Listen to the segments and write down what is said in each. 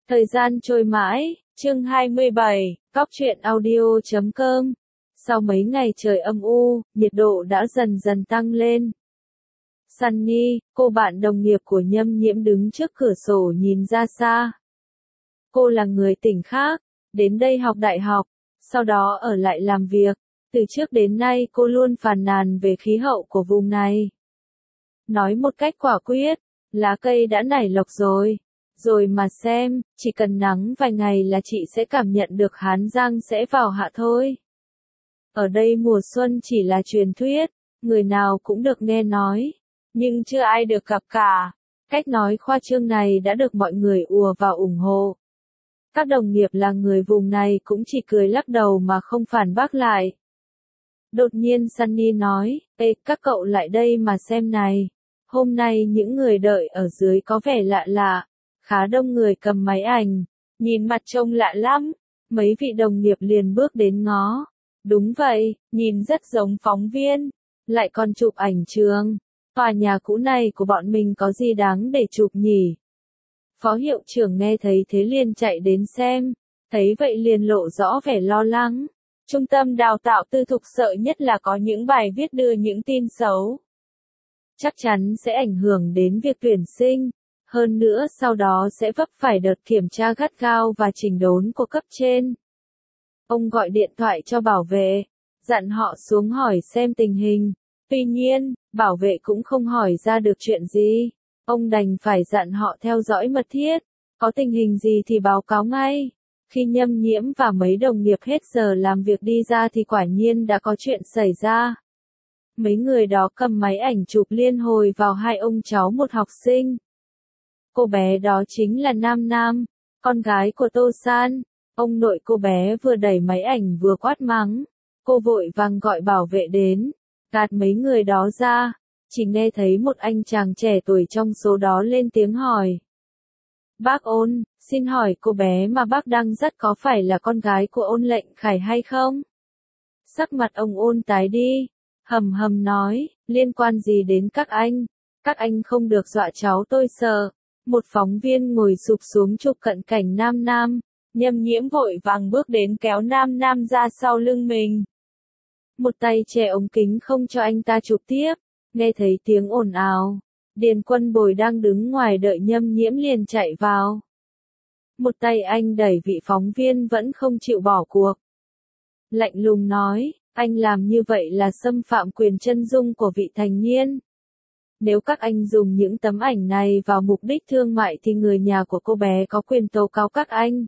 Thời gian trôi mãi, chương 27, Cóc truyện audio.com. Sau mấy ngày trời âm u, nhiệt độ đã dần dần tăng lên. Sunny, cô bạn đồng nghiệp của Nhâm Nhiễm đứng trước cửa sổ nhìn ra xa. Cô là người tỉnh khác, đến đây học đại học, sau đó ở lại làm việc. Từ trước đến nay cô luôn phàn nàn về khí hậu của vùng này. Nói một cách quả quyết, lá cây đã nảy lộc rồi. Rồi mà xem, chỉ cần nắng vài ngày là chị sẽ cảm nhận được hán giang sẽ vào hạ thôi. Ở đây mùa xuân chỉ là truyền thuyết, người nào cũng được nghe nói, nhưng chưa ai được gặp cả. Cách nói khoa trương này đã được mọi người ùa vào ủng hộ. Các đồng nghiệp là người vùng này cũng chỉ cười lắc đầu mà không phản bác lại. Đột nhiên Sunny nói, ê, các cậu lại đây mà xem này. Hôm nay những người đợi ở dưới có vẻ lạ lạ. Khá đông người cầm máy ảnh, nhìn mặt trông lạ lắm, mấy vị đồng nghiệp liền bước đến ngó. Đúng vậy, nhìn rất giống phóng viên, lại còn chụp ảnh trường. Tòa nhà cũ này của bọn mình có gì đáng để chụp nhỉ? Phó hiệu trưởng nghe thấy thế liền chạy đến xem, thấy vậy liền lộ rõ vẻ lo lắng. Trung tâm đào tạo tư thục sợ nhất là có những bài viết đưa những tin xấu. Chắc chắn sẽ ảnh hưởng đến việc tuyển sinh. Hơn nữa sau đó sẽ vấp phải đợt kiểm tra gắt gao và chỉnh đốn của cấp trên. Ông gọi điện thoại cho bảo vệ, dặn họ xuống hỏi xem tình hình. Tuy nhiên, bảo vệ cũng không hỏi ra được chuyện gì. Ông đành phải dặn họ theo dõi mật thiết, có tình hình gì thì báo cáo ngay. Khi Nhâm Nhiễm và mấy đồng nghiệp hết giờ làm việc đi ra thì quả nhiên đã có chuyện xảy ra. Mấy người đó cầm máy ảnh chụp liên hồi vào hai ông cháu một học sinh. Cô bé đó chính là Nam Nam, con gái của Tô San. Ông nội cô bé vừa đẩy máy ảnh vừa quát mắng. Cô vội vàng gọi bảo vệ đến, gạt mấy người đó ra. Chỉ nghe thấy một anh chàng trẻ tuổi trong số đó lên tiếng hỏi. Bác Ôn, xin hỏi cô bé mà bác đang dắt có phải là con gái của Ôn Lệnh Khải hay không? Sắc mặt ông Ôn tái đi, hầm hầm nói, liên quan gì đến các anh không được dọa cháu tôi sợ. Một phóng viên ngồi sụp xuống chụp cận cảnh Nam Nam, Nhâm Nhiễm vội vàng bước đến kéo Nam Nam ra sau lưng mình. Một tay che ống kính không cho anh ta chụp tiếp, nghe thấy tiếng ồn ào. Điền Quân Bồi đang đứng ngoài đợi Nhâm Nhiễm liền chạy vào. Một tay anh đẩy vị phóng viên vẫn không chịu bỏ cuộc. Lạnh lùng nói, anh làm như vậy là xâm phạm quyền chân dung của vị thành niên. Nếu các anh dùng những tấm ảnh này vào mục đích thương mại thì người nhà của cô bé có quyền tố cáo các anh.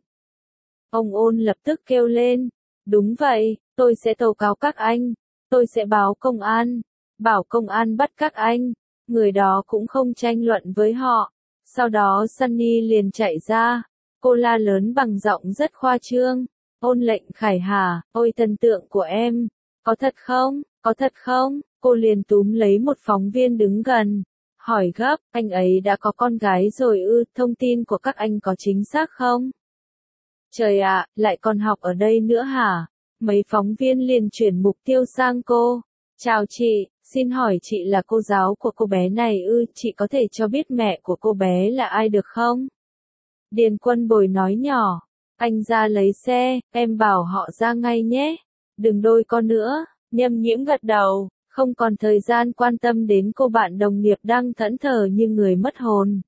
Ông Ôn lập tức kêu lên, đúng vậy, tôi sẽ tố cáo các anh, tôi sẽ báo công an, bảo công an bắt các anh. Người đó cũng không tranh luận với họ. Sau đó Sunny liền chạy ra, cô la lớn bằng giọng rất khoa trương, Ôn Lệnh Khải hả, ôi thần tượng của em, có thật không, có thật không? Cô liền túm lấy một phóng viên đứng gần, hỏi gấp, anh ấy đã có con gái rồi ư, thông tin của các anh có chính xác không? Trời ạ, lại còn học ở đây nữa hả? Mấy phóng viên liền chuyển mục tiêu sang cô. Chào chị, xin hỏi chị là cô giáo của cô bé này ư, chị có thể cho biết mẹ của cô bé là ai được không? Điền Quân Bồi nói nhỏ, anh ra lấy xe, em bảo họ ra ngay nhé, đừng đôi co nữa. Nhâm Nhiễm gật đầu. Không còn thời gian quan tâm đến cô bạn đồng nghiệp đang thẫn thờ như người mất hồn.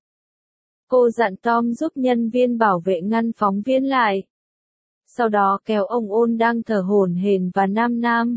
Cô dặn Tom giúp nhân viên bảo vệ ngăn phóng viên lại. Sau đó kéo ông Ôn đang thở hổn hển và Nam Nam.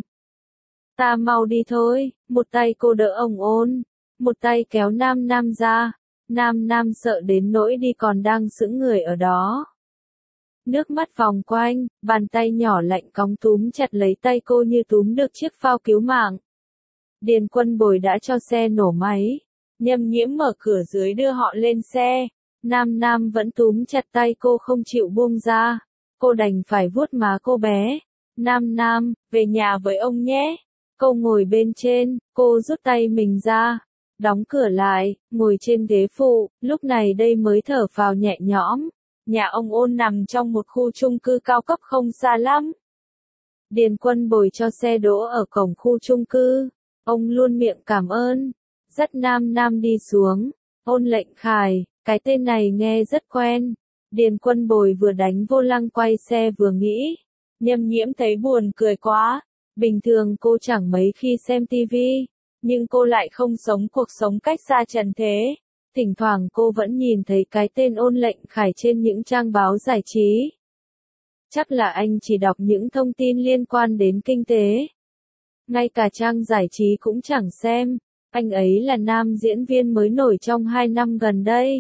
Ta mau đi thôi, một tay cô đỡ ông Ôn, một tay kéo Nam Nam ra. Nam Nam sợ đến nỗi đi còn đang sững người ở đó. Nước mắt vòng quanh, bàn tay nhỏ lạnh cóng túm chặt lấy tay cô như túm được chiếc phao cứu mạng. Điền Quân Bồi đã cho xe nổ máy. Nhâm Nhiễm mở cửa dưới đưa họ lên xe. Nam Nam vẫn túm chặt tay cô không chịu buông ra. Cô đành phải vuốt má cô bé. Nam Nam, về nhà với ông nhé. Cô ngồi bên trên, cô rút tay mình ra. Đóng cửa lại, ngồi trên ghế phụ, lúc này đây mới thở phào nhẹ nhõm. Nhà ông Ôn nằm trong một khu chung cư cao cấp không xa lắm. Điền Quân Bồi cho xe đỗ ở cổng khu chung cư. Ông luôn miệng cảm ơn, dắt Nam Nam đi xuống. Ôn Lệnh Khải, cái tên này nghe rất quen. Điền Quân Bồi vừa đánh vô lăng quay xe vừa nghĩ. Nhâm Nhiễm thấy buồn cười quá. Bình thường cô chẳng mấy khi xem tivi, nhưng cô lại không sống cuộc sống cách xa trần thế. Thỉnh thoảng cô vẫn nhìn thấy cái tên Ôn Lệnh Khải trên những trang báo giải trí. Chắc là anh chỉ đọc những thông tin liên quan đến kinh tế. Ngay cả trang giải trí cũng chẳng xem. Anh ấy là nam diễn viên mới nổi trong 2 năm gần đây.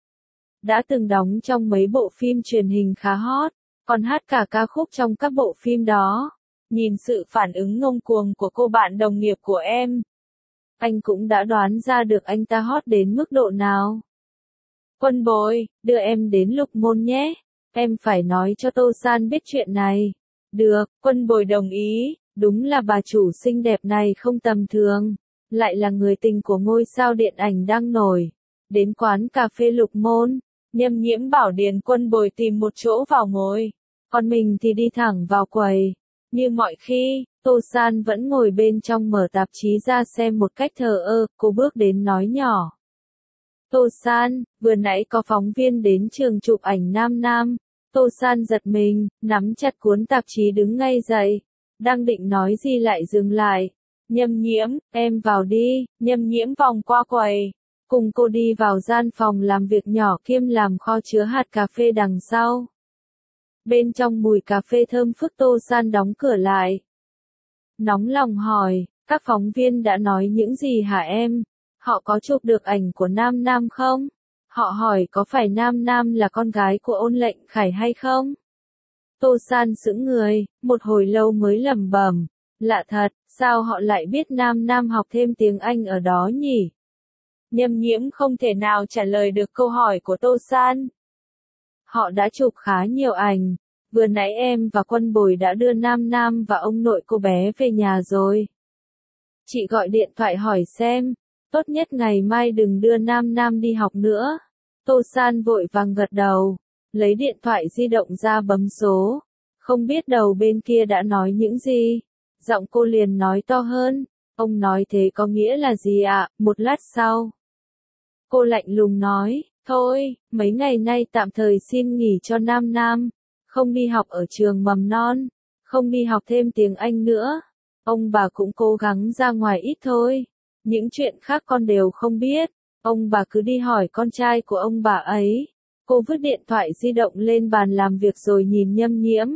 Đã từng đóng trong mấy bộ phim truyền hình khá hot, còn hát cả ca khúc trong các bộ phim đó. Nhìn sự phản ứng ngông cuồng của cô bạn đồng nghiệp của em, anh cũng đã đoán ra được anh ta hot đến mức độ nào. Quân Bồi, đưa em đến Lục Môn nhé. Em phải nói cho Tô San biết chuyện này. Được, Quân Bồi đồng ý. Đúng là bà chủ xinh đẹp này không tầm thường. Lại là người tình của ngôi sao điện ảnh đang nổi. Đến quán cà phê Lục Môn, Nhâm Nhiễm bảo Điền Quân Bồi tìm một chỗ vào ngồi. Còn mình thì đi thẳng vào quầy. Như mọi khi, Tô San vẫn ngồi bên trong mở tạp chí ra xem một cách thờ ơ, cô bước đến nói nhỏ. Tô San, vừa nãy có phóng viên đến trường chụp ảnh Nam Nam. Tô San giật mình, nắm chặt cuốn tạp chí đứng ngay dậy. Đang định nói gì lại dừng lại. Nhâm Nhiễm, em vào đi. Nhâm Nhiễm vòng qua quầy. Cùng cô đi vào gian phòng làm việc nhỏ kiêm làm kho chứa hạt cà phê đằng sau. Bên trong mùi cà phê thơm phức. Tô San đóng cửa lại. Nóng lòng hỏi, các phóng viên đã nói những gì hả em? Họ có chụp được ảnh của Nam Nam không? Họ hỏi có phải Nam Nam là con gái của Ôn Lệnh Khải hay không? Tô San sững người, một hồi lâu mới lẩm bẩm. Lạ thật, sao họ lại biết Nam Nam học thêm tiếng Anh ở đó nhỉ? Nhâm Nhiễm không thể nào trả lời được câu hỏi của Tô San. Họ đã chụp khá nhiều ảnh. Vừa nãy em và Quân Bồi đã đưa Nam Nam và ông nội cô bé về nhà rồi. Chị gọi điện thoại hỏi xem, tốt nhất ngày mai đừng đưa Nam Nam đi học nữa. Tô San vội vàng gật đầu, lấy điện thoại di động ra bấm số. Không biết đầu bên kia đã nói những gì. Giọng cô liền nói to hơn, ông nói thế có nghĩa là gì ạ? Một lát sau, cô lạnh lùng nói, thôi, mấy ngày nay tạm thời xin nghỉ cho Nam Nam. Không đi học ở trường mầm non, không đi học thêm tiếng Anh nữa. Ông bà cũng cố gắng ra ngoài ít thôi. Những chuyện khác con đều không biết. Ông bà cứ đi hỏi con trai của ông bà ấy. Cô vứt điện thoại di động lên bàn làm việc rồi nhìn Nhâm Nhiễm.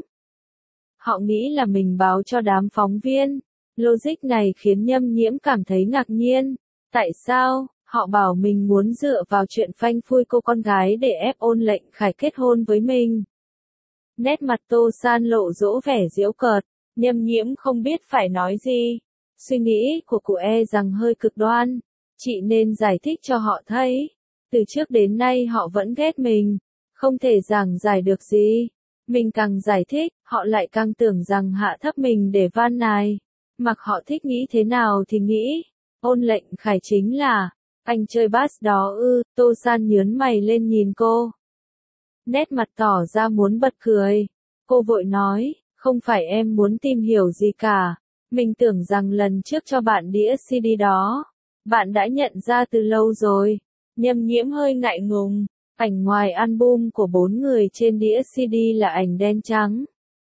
Họ nghĩ là mình báo cho đám phóng viên. Logic này khiến Nhâm Nhiễm cảm thấy ngạc nhiên. Tại sao? Họ bảo mình muốn dựa vào chuyện phanh phui cô con gái để ép Ôn Lệnh Khải kết hôn với mình. Nét mặt Tô San lộ dỗ vẻ giễu cợt, Nhâm Nhiễm không biết phải nói gì. Suy nghĩ của cụ rằng hơi cực đoan. Chị nên giải thích cho họ thấy. Từ trước đến nay họ vẫn ghét mình. Không thể giảng giải được gì. Mình càng giải thích, họ lại càng tưởng rằng hạ thấp mình để van nài. Mặc họ thích nghĩ thế nào thì nghĩ. Ôn Lệnh Khải chính là, anh chơi bass đó ư? Tô San nhướng mày lên nhìn cô. Nét mặt tỏ ra muốn bật cười. Cô vội nói, không phải em muốn tìm hiểu gì cả. Mình tưởng rằng lần trước cho bạn đĩa CD đó, bạn đã nhận ra từ lâu rồi. Nhâm Nhiễm hơi ngại ngùng. Ảnh ngoài album của 4 người trên đĩa CD là ảnh đen trắng.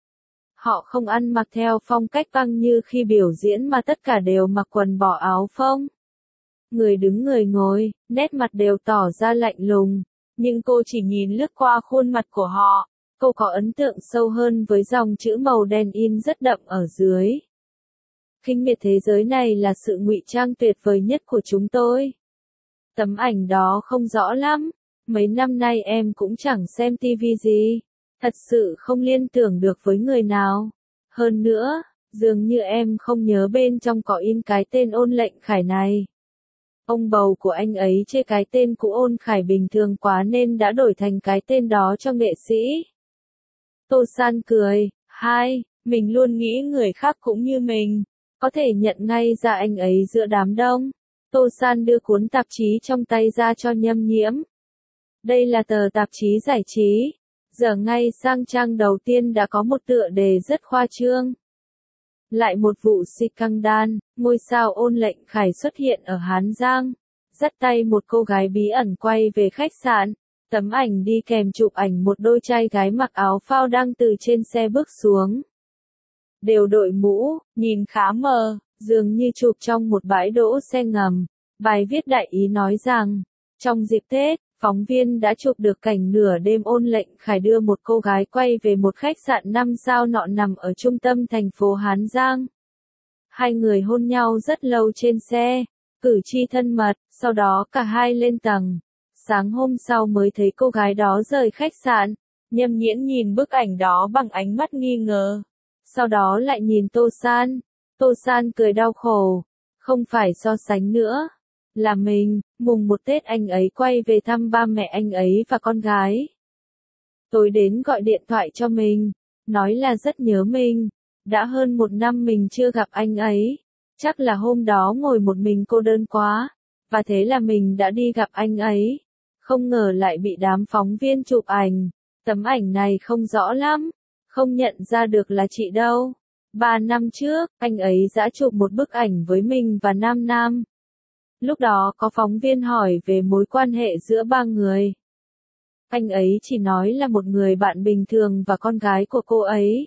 Họ không ăn mặc theo phong cách punk như khi biểu diễn mà tất cả đều mặc quần bỏ áo phông. Người đứng người ngồi, nét mặt đều tỏ ra lạnh lùng. Nhưng cô chỉ nhìn lướt qua khuôn mặt của họ. Cô có ấn tượng sâu hơn với dòng chữ màu đen in rất đậm ở dưới. Khinh miệt thế giới này là sự ngụy trang tuyệt vời nhất của chúng tôi. Tấm ảnh đó không rõ lắm. Mấy năm nay em cũng chẳng xem tivi gì. Thật sự không liên tưởng được với người nào. Hơn nữa, dường như em không nhớ bên trong có in cái tên Ôn Lệnh Khải này. Ông bầu của anh ấy chê cái tên cũ Ôn Khải bình thường quá nên đã đổi thành cái tên đó cho nghệ sĩ. Tô San cười, mình luôn nghĩ người khác cũng như mình, có thể nhận ngay ra anh ấy giữa đám đông. Tô San đưa cuốn tạp chí trong tay ra cho Nhâm Nhiễm. Đây là tờ tạp chí giải trí. Giờ ngay sang trang đầu tiên đã có một tựa đề rất khoa trương. Lại một vụ scandal, ngôi sao Ôn Lệnh Khải xuất hiện ở Hán Giang, dắt tay một cô gái bí ẩn quay về khách sạn. Tấm ảnh đi kèm chụp ảnh một đôi trai gái mặc áo phao đang từ trên xe bước xuống. Đều đội mũ, nhìn khá mờ, dường như chụp trong một bãi đỗ xe ngầm. Bài viết đại ý nói rằng, trong dịp Tết, phóng viên đã chụp được cảnh nửa đêm Ôn Lệnh Khải đưa một cô gái quay về một khách sạn 5 sao nọ nằm ở trung tâm thành phố Hán Giang. Hai người hôn nhau rất lâu trên xe, cử chỉ thân mật, sau đó cả hai lên tầng. Sáng hôm sau mới thấy cô gái đó rời khách sạn. Nhâm Nhiễn nhìn bức ảnh đó bằng ánh mắt nghi ngờ. Sau đó lại nhìn Tô San. Tô San cười đau khổ. Không phải so sánh nữa. Là mình, mùng 1 Tết anh ấy quay về thăm ba mẹ anh ấy và con gái. Tối đến gọi điện thoại cho mình. Nói là rất nhớ mình. Đã hơn 1 năm mình chưa gặp anh ấy. Chắc là hôm đó ngồi một mình cô đơn quá. Và thế là mình đã đi gặp anh ấy. Không ngờ lại bị đám phóng viên chụp ảnh. Tấm ảnh này không rõ lắm. Không nhận ra được là chị đâu. 3 năm trước, anh ấy đã chụp một bức ảnh với mình và Nam Nam. Lúc đó có phóng viên hỏi về mối quan hệ giữa ba người. Anh ấy chỉ nói là một người bạn bình thường và con gái của cô ấy.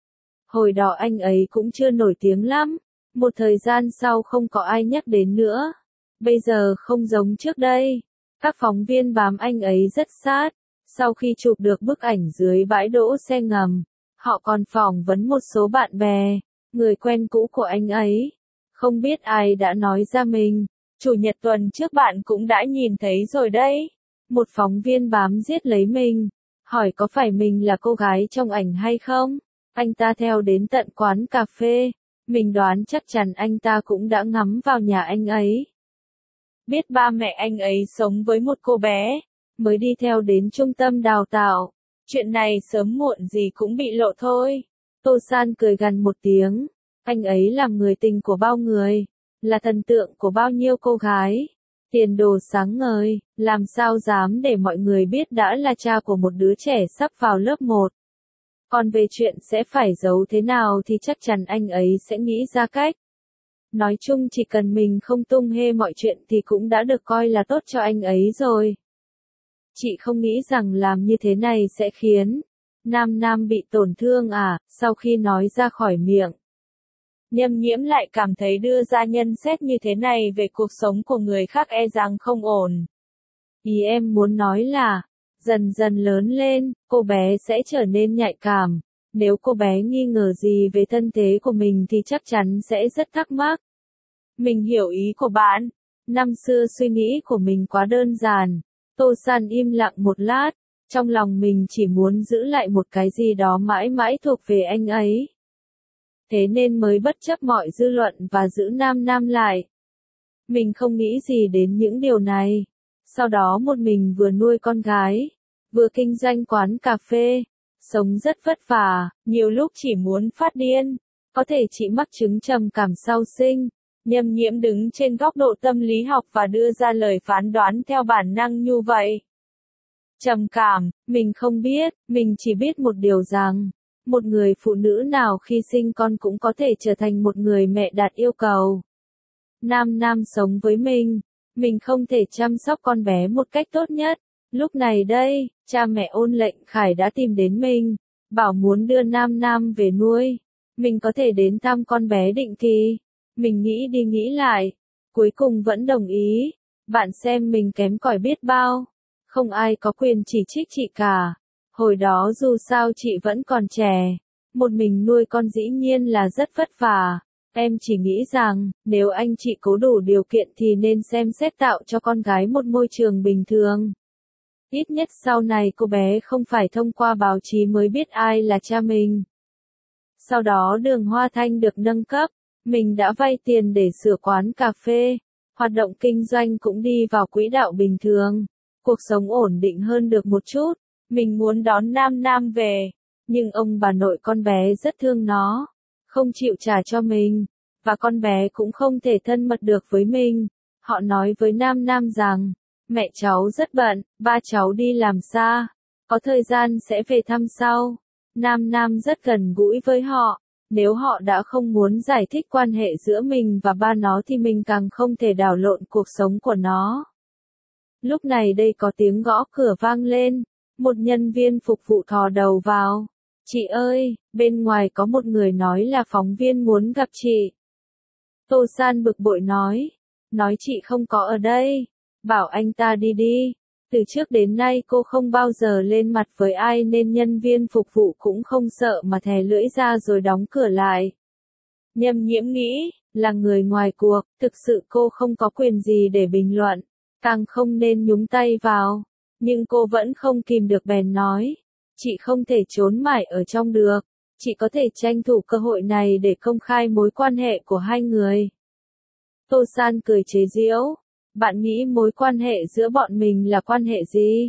Hồi đó anh ấy cũng chưa nổi tiếng lắm. Một thời gian sau không có ai nhắc đến nữa. Bây giờ không giống trước đây. Các phóng viên bám anh ấy rất sát. Sau khi chụp được bức ảnh dưới bãi đỗ xe ngầm, họ còn phỏng vấn một số bạn bè, người quen cũ của anh ấy. Không biết ai đã nói ra mình. Chủ nhật tuần trước bạn cũng đã nhìn thấy rồi đấy. Một phóng viên bám giết lấy mình. Hỏi có phải mình là cô gái trong ảnh hay không? Anh ta theo đến tận quán cà phê. Mình đoán chắc chắn anh ta cũng đã ngắm vào nhà anh ấy. Biết ba mẹ anh ấy sống với một cô bé, mới đi theo đến trung tâm đào tạo. Chuyện này sớm muộn gì cũng bị lộ thôi. Tô San cười gằn một tiếng. Anh ấy làm người tình của bao người, là thần tượng của bao nhiêu cô gái. Tiền đồ sáng ngời, làm sao dám để mọi người biết đã là cha của một đứa trẻ sắp vào lớp 1. Còn về chuyện sẽ phải giấu thế nào thì chắc chắn anh ấy sẽ nghĩ ra cách. Nói chung chỉ cần mình không tung hê mọi chuyện thì cũng đã được coi là tốt cho anh ấy rồi. Chị không nghĩ rằng làm như thế này sẽ khiến Nam Nam bị tổn thương à, sau khi nói ra khỏi miệng. Nhâm Nhiễm lại cảm thấy đưa ra nhận xét như thế này về cuộc sống của người khác e rằng không ổn. Ý em muốn nói là, dần dần lớn lên, cô bé sẽ trở nên nhạy cảm. Nếu cô bé nghi ngờ gì về thân thế của mình thì chắc chắn sẽ rất thắc mắc. Mình hiểu ý của bạn. Năm xưa suy nghĩ của mình quá đơn giản. Tô San im lặng một lát. Trong lòng mình chỉ muốn giữ lại một cái gì đó mãi mãi thuộc về anh ấy. Thế nên mới bất chấp mọi dư luận và giữ Nam Nam lại. Mình không nghĩ gì đến những điều này. Sau đó một mình vừa nuôi con gái, vừa kinh doanh quán cà phê. Sống rất vất vả, nhiều lúc chỉ muốn phát điên. Có thể chị mắc chứng trầm cảm sau sinh. Nhâm Nhiễm đứng trên góc độ tâm lý học và đưa ra lời phán đoán theo bản năng như vậy. Trầm cảm, mình không biết, mình chỉ biết một điều rằng, một người phụ nữ nào khi sinh con cũng có thể trở thành một người mẹ đạt yêu cầu. Nam Nam sống với mình không thể chăm sóc con bé một cách tốt nhất. Lúc này đây, cha mẹ Ôn Lệnh Khải đã tìm đến mình, bảo muốn đưa Nam Nam về nuôi. Mình có thể đến thăm con bé định kỳ. Mình nghĩ đi nghĩ lại, cuối cùng vẫn đồng ý. Bạn xem mình kém cỏi biết bao. Không ai có quyền chỉ trích chị cả. Hồi đó dù sao chị vẫn còn trẻ. Một mình nuôi con dĩ nhiên là rất vất vả. Em chỉ nghĩ rằng, nếu anh chị có đủ điều kiện thì nên xem xét tạo cho con gái một môi trường bình thường. Ít nhất sau này cô bé không phải thông qua báo chí mới biết ai là cha mình. Sau đó Đường Hoa Thanh được nâng cấp. Mình đã vay tiền để sửa quán cà phê. Hoạt động kinh doanh cũng đi vào quỹ đạo bình thường. Cuộc sống ổn định hơn được một chút. Mình muốn đón Nam Nam về. Nhưng ông bà nội con bé rất thương nó. Không chịu trả cho mình. Và con bé cũng không thể thân mật được với mình. Họ nói với Nam Nam rằng, mẹ cháu rất bận, ba cháu đi làm xa. Có thời gian sẽ về thăm sau. Nam Nam rất gần gũi với họ. Nếu họ đã không muốn giải thích quan hệ giữa mình và ba nó thì mình càng không thể đảo lộn cuộc sống của nó. Lúc này đây có tiếng gõ cửa vang lên, một nhân viên phục vụ thò đầu vào. Chị ơi, bên ngoài có một người nói là phóng viên muốn gặp chị. Tô San bực bội nói chị không có ở đây, bảo anh ta đi đi. Từ trước đến nay cô không bao giờ lên mặt với ai nên nhân viên phục vụ cũng không sợ mà thè lưỡi ra rồi đóng cửa lại. Nhâm Nhiễm nghĩ, là người ngoài cuộc, thực sự cô không có quyền gì để bình luận, càng không nên nhúng tay vào. Nhưng cô vẫn không kìm được bèn nói, chị không thể trốn mãi ở trong được, chị có thể tranh thủ cơ hội này để công khai mối quan hệ của hai người. Tô San cười chế giễu, bạn nghĩ mối quan hệ giữa bọn mình là quan hệ gì?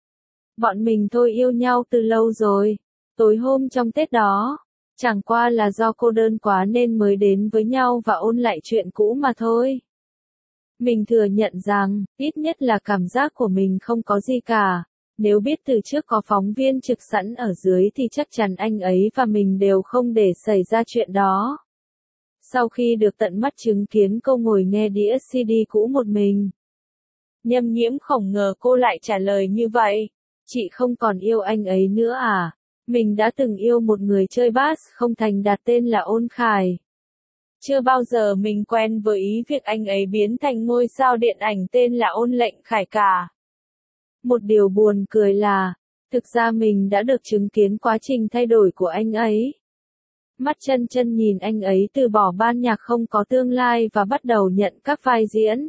Bọn mình thôi yêu nhau từ lâu rồi, tối hôm trong Tết đó, chẳng qua là do cô đơn quá nên mới đến với nhau và ôn lại chuyện cũ mà thôi. Mình thừa nhận rằng, ít nhất là cảm giác của mình không có gì cả. Nếu biết từ trước có phóng viên trực sẵn ở dưới thì chắc chắn anh ấy và mình đều không để xảy ra chuyện đó. Sau khi được tận mắt chứng kiến cô ngồi nghe đĩa CD cũ một mình, Nhâm Nhiễm không ngờ cô lại trả lời như vậy. Chị không còn yêu anh ấy nữa à? Mình đã từng yêu một người chơi bass không thành đạt tên là Ôn Khải. Chưa bao giờ mình quen với ý việc anh ấy biến thành ngôi sao điện ảnh tên là Ôn Lệnh Khải cả. Một điều buồn cười là, thực ra mình đã được chứng kiến quá trình thay đổi của anh ấy. Mắt chân chân nhìn anh ấy từ bỏ ban nhạc không có tương lai và bắt đầu nhận các vai diễn.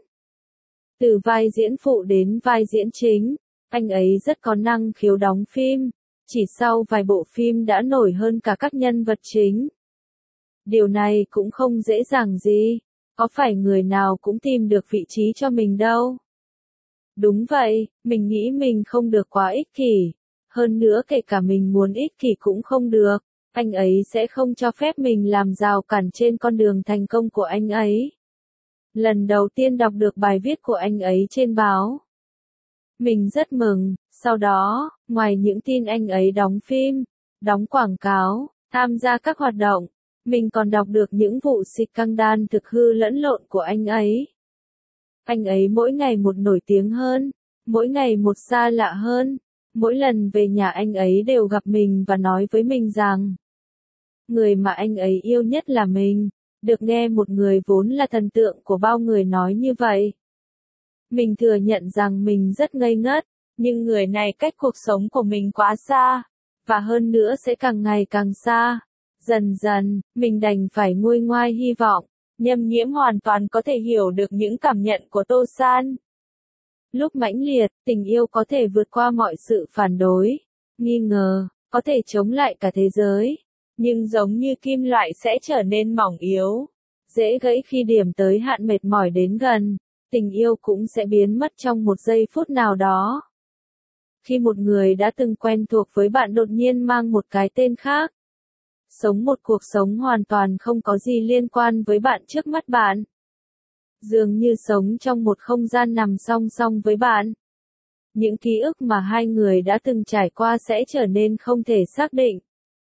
Từ vai diễn phụ đến vai diễn chính, anh ấy rất có năng khiếu đóng phim, chỉ sau vài bộ phim đã nổi hơn cả các nhân vật chính. Điều này cũng không dễ dàng gì, có phải người nào cũng tìm được vị trí cho mình đâu. Đúng vậy, mình nghĩ mình không được quá ích kỷ, hơn nữa kể cả mình muốn ích kỷ cũng không được, anh ấy sẽ không cho phép mình làm rào cản trên con đường thành công của anh ấy. Lần đầu tiên đọc được bài viết của anh ấy trên báo, mình rất mừng. Sau đó, ngoài những tin anh ấy đóng phim, đóng quảng cáo, tham gia các hoạt động, mình còn đọc được những vụ scandal thực hư lẫn lộn của anh ấy. Anh ấy mỗi ngày một nổi tiếng hơn, mỗi ngày một xa lạ hơn, mỗi lần về nhà anh ấy đều gặp mình và nói với mình rằng, người mà anh ấy yêu nhất là mình. Được nghe một người vốn là thần tượng của bao người nói như vậy. Mình thừa nhận rằng mình rất ngây ngất, nhưng người này cách cuộc sống của mình quá xa, và hơn nữa sẽ càng ngày càng xa. Dần dần, mình đành phải nguôi ngoai hy vọng. Nhâm Nhiễm hoàn toàn có thể hiểu được những cảm nhận của Tô San. Lúc mãnh liệt, tình yêu có thể vượt qua mọi sự phản đối, nghi ngờ, có thể chống lại cả thế giới. Nhưng giống như kim loại sẽ trở nên mỏng yếu, dễ gãy khi điểm tới hạn mệt mỏi đến gần, tình yêu cũng sẽ biến mất trong một giây phút nào đó. Khi một người đã từng quen thuộc với bạn đột nhiên mang một cái tên khác, sống một cuộc sống hoàn toàn không có gì liên quan với bạn trước mắt bạn, dường như sống trong một không gian nằm song song với bạn. Những ký ức mà hai người đã từng trải qua sẽ trở nên không thể xác định.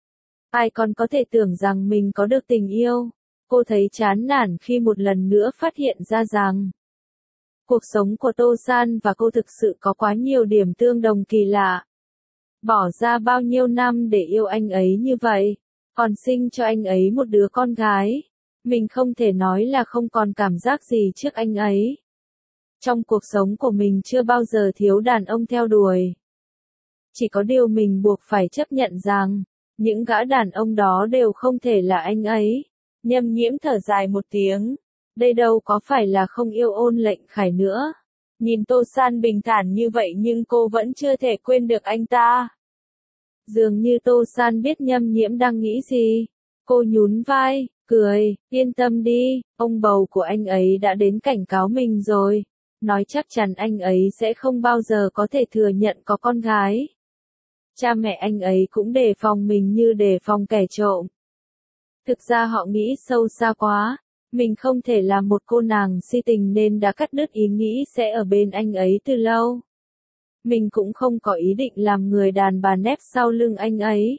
Ai còn có thể tưởng rằng mình có được tình yêu. Cô thấy chán nản khi một lần nữa phát hiện ra rằng cuộc sống của Tô San và cô thực sự có quá nhiều điểm tương đồng kỳ lạ. Bỏ ra bao nhiêu năm để yêu anh ấy như vậy, còn sinh cho anh ấy một đứa con gái. Mình không thể nói là không còn cảm giác gì trước anh ấy. Trong cuộc sống của mình chưa bao giờ thiếu đàn ông theo đuổi. Chỉ có điều mình buộc phải chấp nhận rằng, những gã đàn ông đó đều không thể là anh ấy. Nhâm Nhiễm thở dài một tiếng. Đây đâu có phải là không yêu Ôn Lệnh Khải nữa. Nhìn Tô San bình thản như vậy nhưng cô vẫn chưa thể quên được anh ta. Dường như Tô San biết Nhâm Nhiễm đang nghĩ gì. Cô nhún vai, cười, yên tâm đi, ông bầu của anh ấy đã đến cảnh cáo mình rồi. Nói chắc chắn anh ấy sẽ không bao giờ có thể thừa nhận có con gái. Cha mẹ anh ấy cũng đề phòng mình như đề phòng kẻ trộm. Thực ra họ nghĩ sâu xa quá, mình không thể là một cô nàng si tình nên đã cắt đứt ý nghĩ sẽ ở bên anh ấy từ lâu. Mình cũng không có ý định làm người đàn bà nép sau lưng anh ấy.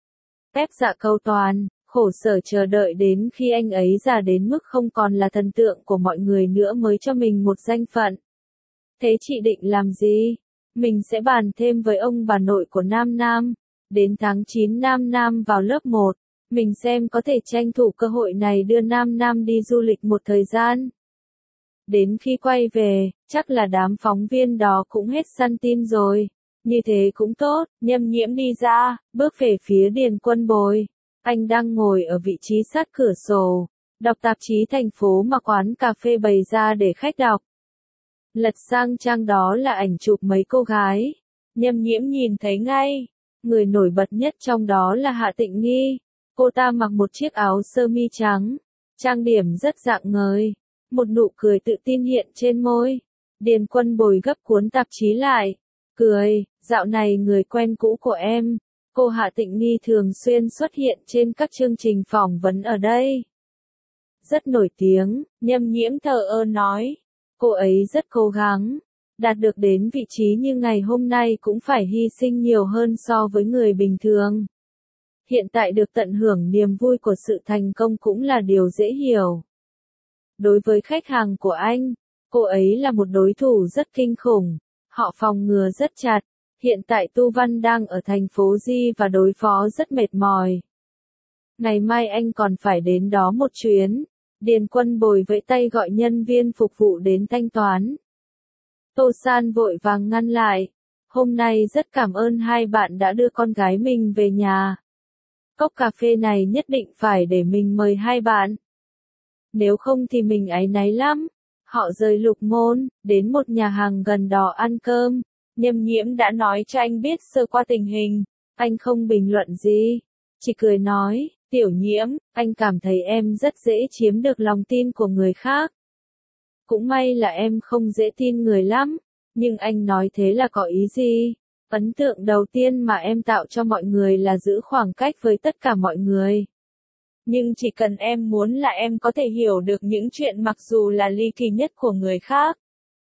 Ép dạ cầu toàn, khổ sở chờ đợi đến khi anh ấy già đến mức không còn là thần tượng của mọi người nữa mới cho mình một danh phận. Thế chị định làm gì? Mình sẽ bàn thêm với ông bà nội của Nam Nam. Đến tháng 9 Nam Nam vào lớp 1. Mình xem có thể tranh thủ cơ hội này đưa Nam Nam đi du lịch một thời gian. Đến khi quay về, chắc là đám phóng viên đó cũng hết săn tin rồi. Như thế cũng tốt, Nhâm Nhiễm đi ra, bước về phía Điền Quân Bồi. Anh đang ngồi ở vị trí sát cửa sổ, đọc tạp chí thành phố mà quán cà phê bày ra để khách đọc. Lật sang trang đó là ảnh chụp mấy cô gái. Nhâm Nhiễm nhìn thấy ngay. Người nổi bật nhất trong đó là Hạ Tịnh Nghi. Cô ta mặc một chiếc áo sơ mi trắng, trang điểm rất rạng ngời. Một nụ cười tự tin hiện trên môi. Điền Quân Bồi gấp cuốn tạp chí lại. Cười, dạo này người quen cũ của em. Cô Hạ Tịnh Nghi thường xuyên xuất hiện trên các chương trình phỏng vấn ở đây. Rất nổi tiếng, Nhâm Nhiễm thờ ơ nói. Cô ấy rất cố gắng. Đạt được đến vị trí như ngày hôm nay cũng phải hy sinh nhiều hơn so với người bình thường. Hiện tại được tận hưởng niềm vui của sự thành công cũng là điều dễ hiểu. Đối với khách hàng của anh, cô ấy là một đối thủ rất kinh khủng. Họ phòng ngừa rất chặt. Hiện tại Tu Văn đang ở thành phố Di và đối phó rất mệt mỏi. Ngày mai anh còn phải đến đó một chuyến. Điền Quân Bồi vẫy tay gọi nhân viên phục vụ đến thanh toán. Tô San vội vàng ngăn lại. Hôm nay rất cảm ơn hai bạn đã đưa con gái mình về nhà. Cốc cà phê này nhất định phải để mình mời hai bạn. Nếu không thì mình áy náy lắm. Họ rời Lục Môn, đến một nhà hàng gần đó ăn cơm. Nhâm Nhiễm đã nói cho anh biết sơ qua tình hình. Anh không bình luận gì. Chỉ cười nói, Tiểu Nhiễm, anh cảm thấy em rất dễ chiếm được lòng tin của người khác. Cũng may là em không dễ tin người lắm. Nhưng anh nói thế là có ý gì? Ấn tượng đầu tiên mà em tạo cho mọi người là giữ khoảng cách với tất cả mọi người. Nhưng chỉ cần em muốn là em có thể hiểu được những chuyện mặc dù là ly kỳ nhất của người khác.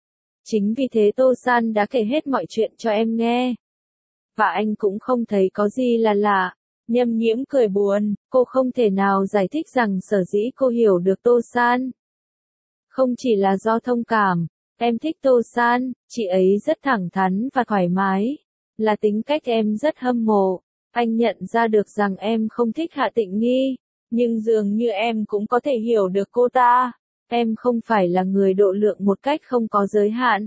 Chính vì thế Tô San đã kể hết mọi chuyện cho em nghe. Và anh cũng không thấy có gì là lạ. Nhâm Nhiễm cười buồn, cô không thể nào giải thích rằng sở dĩ cô hiểu được Tô San. Không chỉ là do thông cảm, em thích Tô San, chị ấy rất thẳng thắn và thoải mái. Là tính cách em rất hâm mộ. Anh nhận ra được rằng em không thích Hạ Tịnh Nghi. Nhưng dường như em cũng có thể hiểu được cô ta. Em không phải là người độ lượng một cách không có giới hạn.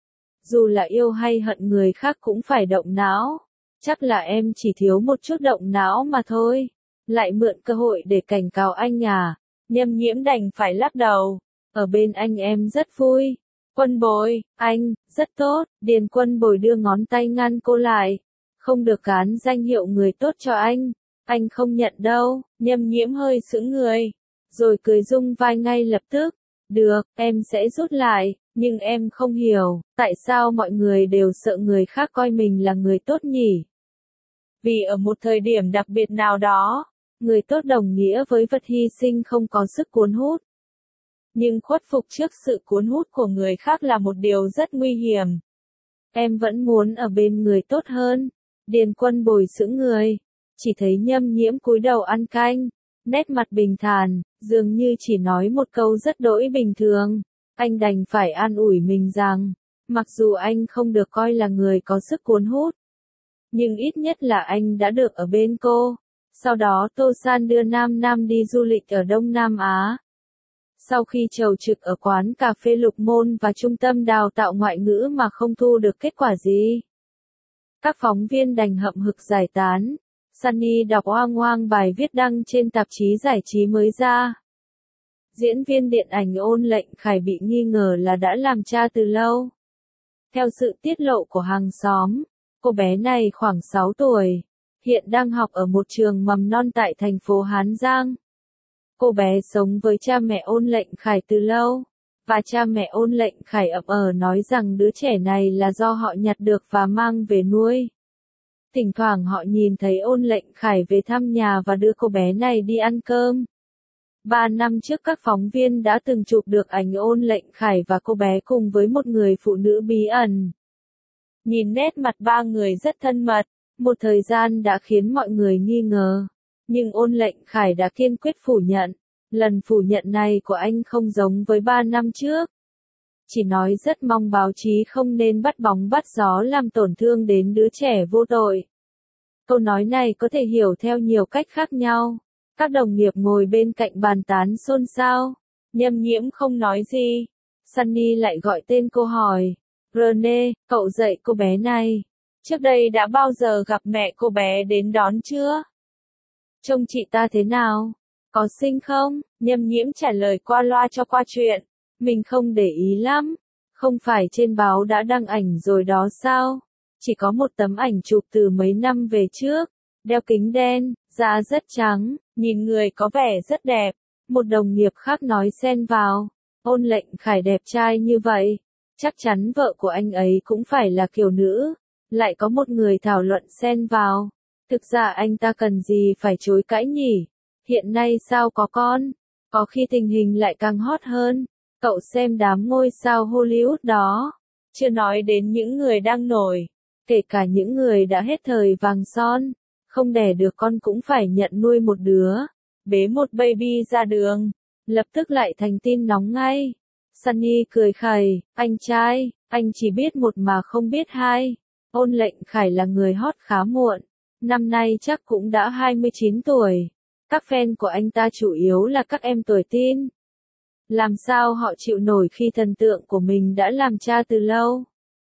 Dù là yêu hay hận người khác cũng phải động não. Chắc là em chỉ thiếu một chút động não mà thôi. Lại mượn cơ hội để cảnh cáo anh à. Nhâm Nhiễm đành phải lắc đầu. Ở bên anh em rất vui. Quân Bồi, anh, rất tốt. Điền Quân Bồi đưa ngón tay ngăn cô lại. Không được gán danh hiệu người tốt cho anh. Anh không nhận đâu. Nhâm Nhiễm hơi sững người. Rồi cười rung vai ngay lập tức. Được, em sẽ rút lại. Nhưng em không hiểu, tại sao mọi người đều sợ người khác coi mình là người tốt nhỉ? Vì ở một thời điểm đặc biệt nào đó, người tốt đồng nghĩa với vật hy sinh không có sức cuốn hút. Nhưng khuất phục trước sự cuốn hút của người khác là một điều rất nguy hiểm. Em vẫn muốn ở bên người tốt hơn. Điền Quân Bồi sững người. Chỉ thấy Nhâm Nhiễm cúi đầu ăn canh. Nét mặt bình thản, dường như chỉ nói một câu rất đỗi bình thường. Anh đành phải an ủi mình rằng, mặc dù anh không được coi là người có sức cuốn hút, nhưng ít nhất là anh đã được ở bên cô. Sau đó Tô San đưa Nam Nam đi du lịch ở Đông Nam Á. Sau khi chầu trực ở quán cà phê Lục Môn và trung tâm đào tạo ngoại ngữ mà không thu được kết quả gì, các phóng viên đành hậm hực giải tán. Sunny đọc oang oang bài viết đăng trên tạp chí giải trí mới ra. Diễn viên điện ảnh Ôn Lệnh Khải bị nghi ngờ là đã làm cha từ lâu. Theo sự tiết lộ của hàng xóm, cô bé này khoảng 6 tuổi, hiện đang học ở một trường mầm non tại thành phố Hán Giang. Cô bé sống với cha mẹ Ôn Lệnh Khải từ lâu, và cha mẹ Ôn Lệnh Khải ậm ờ nói rằng đứa trẻ này là do họ nhặt được và mang về nuôi. Thỉnh thoảng họ nhìn thấy Ôn Lệnh Khải về thăm nhà và đưa cô bé này đi ăn cơm. 3 năm trước các phóng viên đã từng chụp được ảnh Ôn Lệnh Khải và cô bé cùng với một người phụ nữ bí ẩn. Nhìn nét mặt ba người rất thân mật, một thời gian đã khiến mọi người nghi ngờ. Nhưng Ôn Lệnh Khải đã kiên quyết phủ nhận. Lần phủ nhận này của anh không giống với 3 năm trước. chỉ nói rất mong báo chí không nên bắt bóng bắt gió làm tổn thương đến đứa trẻ vô tội. Câu nói này có thể hiểu theo nhiều cách khác nhau. Các đồng nghiệp ngồi bên cạnh bàn tán xôn xao. Nhâm Nhiễm không nói gì. Sunny lại gọi tên cô hỏi. Rene, cậu dạy cô bé này. Trước đây đã bao giờ gặp mẹ cô bé đến đón chưa? Trông chị ta thế nào? Có xinh không? Nhâm Nhiễm trả lời qua loa cho qua chuyện. Mình không để ý lắm. Không phải trên báo đã đăng ảnh rồi đó sao? Chỉ có một tấm ảnh chụp từ mấy năm về trước. Đeo kính đen, da rất trắng, nhìn người có vẻ rất đẹp. Một đồng nghiệp khác nói xen vào. Ôn Lệnh Khải đẹp trai như vậy. Chắc chắn vợ của anh ấy cũng phải là kiểu nữ. Lại có một người thảo luận xen vào. Thực ra anh ta cần gì phải chối cãi nhỉ? Hiện nay sao có con? Có khi tình hình lại càng hot hơn. Cậu xem đám ngôi sao Hollywood đó. Chưa nói đến những người đang nổi. Kể cả những người đã hết thời vàng son. Không đẻ được con cũng phải nhận nuôi một đứa. Bế một baby ra đường. Lập tức lại thành tin nóng ngay. Sunny cười khẩy. Anh trai, anh chỉ biết một mà không biết hai. Ôn Lệnh Khải là người hot khá muộn. Năm nay chắc cũng đã 29 tuổi. Các fan của anh ta chủ yếu là các em tuổi teen. Làm sao họ chịu nổi khi thần tượng của mình đã làm cha từ lâu.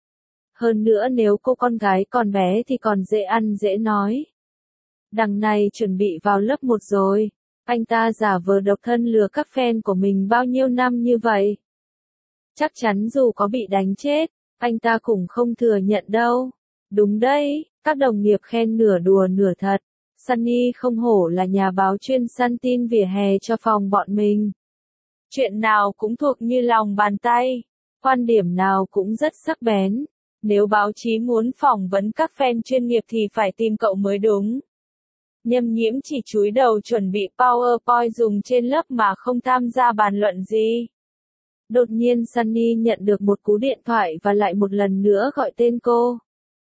Hơn nữa nếu cô con gái còn bé thì còn dễ ăn dễ nói. Đằng này chuẩn bị vào lớp 1 rồi. Anh ta giả vờ độc thân lừa các fan của mình bao nhiêu năm như vậy. Chắc chắn dù có bị đánh chết, anh ta cũng không thừa nhận đâu. Đúng đấy, các đồng nghiệp khen nửa đùa nửa thật. Sunny không hổ là nhà báo chuyên săn tin vỉa hè cho phòng bọn mình. Chuyện nào cũng thuộc như lòng bàn tay. Quan điểm nào cũng rất sắc bén. Nếu báo chí muốn phỏng vấn các fan chuyên nghiệp thì phải tìm cậu mới đúng. Nhâm Nhiễm chỉ chúi đầu chuẩn bị PowerPoint dùng trên lớp mà không tham gia bàn luận gì. Đột nhiên Sunny nhận được một cú điện thoại và lại một lần nữa gọi tên cô.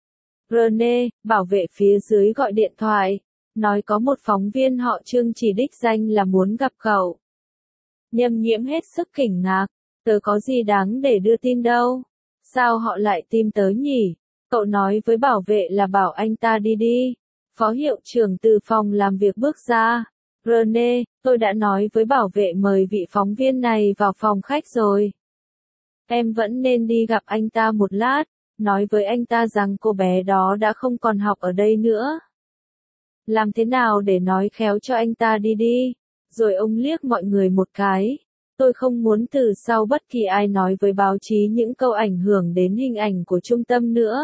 Rene, bảo vệ phía dưới gọi điện thoại. Nói có một phóng viên họ Trương chỉ đích danh là muốn gặp cậu. Nhâm Nhiễm hết sức kinh ngạc. Tớ có gì đáng để đưa tin đâu. Sao họ lại tìm tớ nhỉ? Cậu nói với bảo vệ là bảo anh ta đi đi. Phó hiệu trưởng từ phòng làm việc bước ra. Rene, tôi đã nói với bảo vệ mời vị phóng viên này vào phòng khách rồi. Em vẫn nên đi gặp anh ta một lát. Nói với anh ta rằng cô bé đó đã không còn học ở đây nữa. Làm thế nào để nói khéo cho anh ta đi đi. Rồi ông liếc mọi người một cái. Tôi không muốn từ sau bất kỳ ai nói với báo chí những câu ảnh hưởng đến hình ảnh của trung tâm nữa.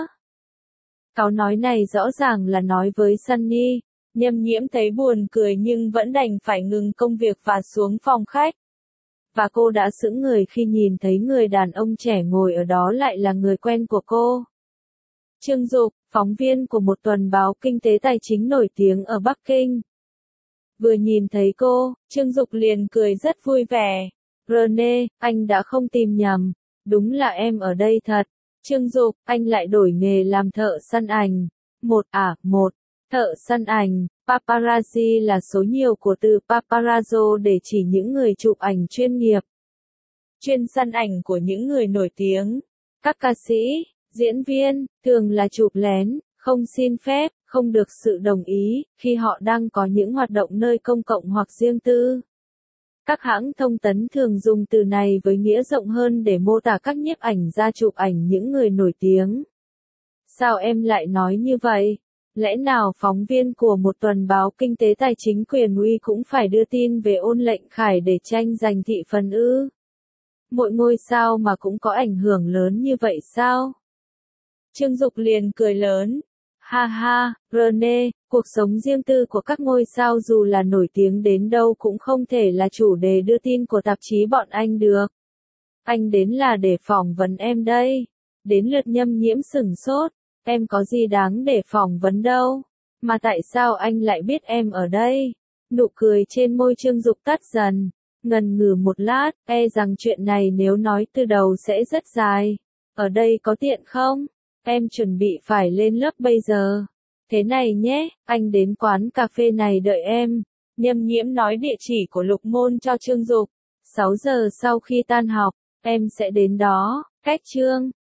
Câu nói này rõ ràng là nói với Sunny. Nhâm Nhiễm thấy buồn cười nhưng vẫn đành phải ngừng công việc và xuống phòng khách. Và cô đã sững người khi nhìn thấy người đàn ông trẻ ngồi ở đó lại là người quen của cô. Trương Dục, phóng viên của một tuần báo kinh tế tài chính nổi tiếng ở Bắc Kinh. Vừa nhìn thấy cô, Trương Dục liền cười rất vui vẻ. Rene, anh đã không tìm nhầm. Đúng là em ở đây thật. Trương Dục, anh lại đổi nghề làm thợ săn ảnh. Một. Thợ săn ảnh. Paparazzi là số nhiều của từ paparazzo để chỉ những người chụp ảnh chuyên nghiệp. Chuyên săn ảnh của những người nổi tiếng. Các ca sĩ, diễn viên, thường là chụp lén, không xin phép, không được sự đồng ý, khi họ đang có những hoạt động nơi công cộng hoặc riêng tư. Các hãng thông tấn thường dùng từ này với nghĩa rộng hơn để mô tả các nhiếp ảnh gia chụp ảnh những người nổi tiếng. Sao em lại nói như vậy? Lẽ nào phóng viên của một tuần báo kinh tế tài chính quyền uy cũng phải đưa tin về Ôn Lệnh Khải để tranh giành thị phần ư? Mỗi ngôi sao mà cũng có ảnh hưởng lớn như vậy sao? Trương Dục liền cười lớn. Ha ha, Rene, cuộc sống riêng tư của các ngôi sao dù là nổi tiếng đến đâu cũng không thể là chủ đề đưa tin của tạp chí bọn anh được. Anh đến là để phỏng vấn em đây. Đến lượt Nhâm Nhiễm sửng sốt. Em có gì đáng để phỏng vấn đâu. Mà tại sao anh lại biết em ở đây? Nụ cười trên môi Trương Dục tắt dần. Ngần ngừ một lát, rằng chuyện này nếu nói từ đầu sẽ rất dài. Ở đây có tiện không? Em chuẩn bị phải lên lớp bây giờ. Thế này nhé, anh đến quán cà phê này đợi em. Nhâm Nhiễm nói địa chỉ của Lục Môn cho Trương Dục. 6 giờ sau khi tan học, Em sẽ đến đó, cách chương